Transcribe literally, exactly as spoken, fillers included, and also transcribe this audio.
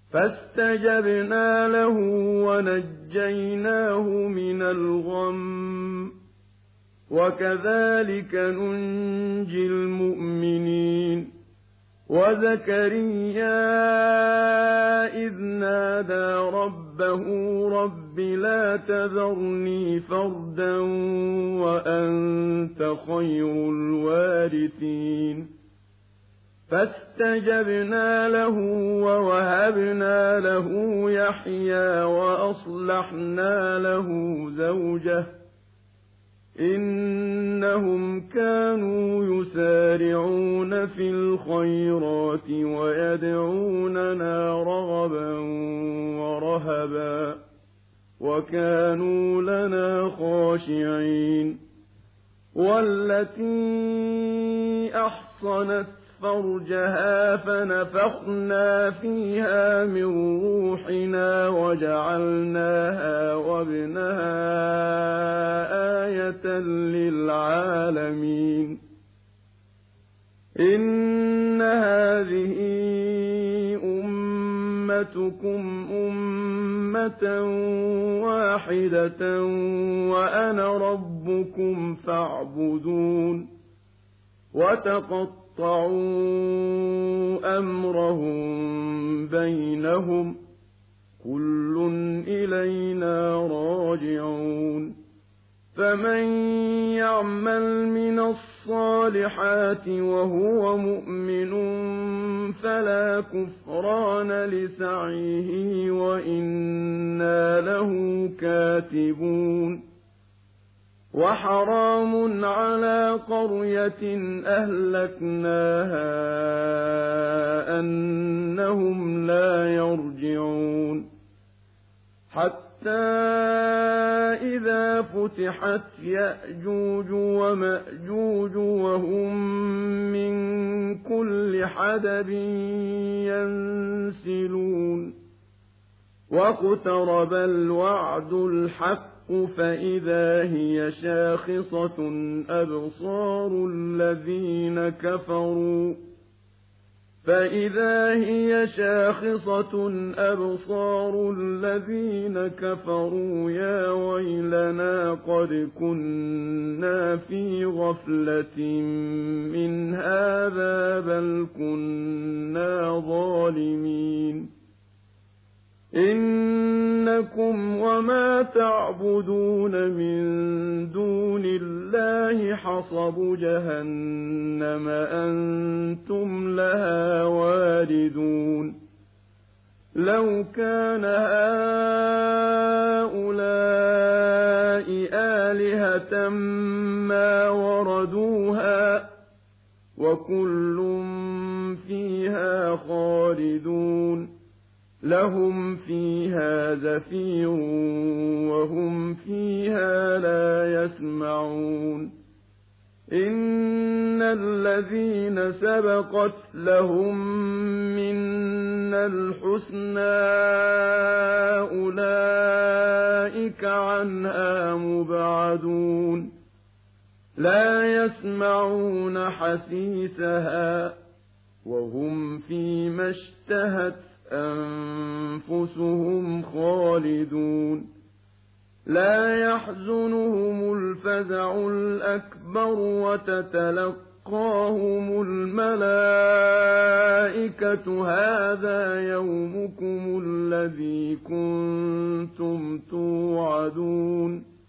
فاستجبنا له ونجيناه من الغم وكذلك ننجي المؤمنين وزكريا إذ نادى ربه رب لا تذرني فردا وأنت خير الوارثين فاستجبنا له ووهبنا له يحيى وأصلحنا له زوجه إنهم كانوا يسارعون في الخيرات ويدعوننا رغبا ورهبا وكانوا لنا خاشعين والتي أحصنت فرجها فنفخنا فيها من روحنا وجعلناها وابنها آية للعالمين إن هذه أمتكم أمة واحدة وأنا ربكم فاعبدون وتقطعوا أمرهم بينهم كل إلينا راجعون فمن يعمل من الصالحات وهو مؤمن فلا كفران لسعيه وإنا له كاتبون وحرام على قرية أهلكناها أنهم لا يرجعون حتى إذا فتحت يأجوج ومأجوج وهم من كل حدب ينسلون واقترب الوعد الحق فإذا هي شاخصة أبصار الذين كفروا فإذا هي شاخصة أبصار الذين كفروا يا ويلنا قد كنا في غفلة من هذا بل كنا ظالمين إنكم وما تعبدون من دون الله حصب جهنم أنتم لها واردون لو كان هؤلاء آلهة ما وردوها وكل فيها خالدون لهم فيها زفير وهم فيها لا يسمعون إن الذين سبقت لهم منا الحسنى أولئك عنها مبعدون لا يسمعون حسيسها وهم فيما اشتهت أنفسهم خالدون لا يحزنهم الفزع الأكبر وتتلقاهم الملائكة هذا يومكم الذي كنتم توعدون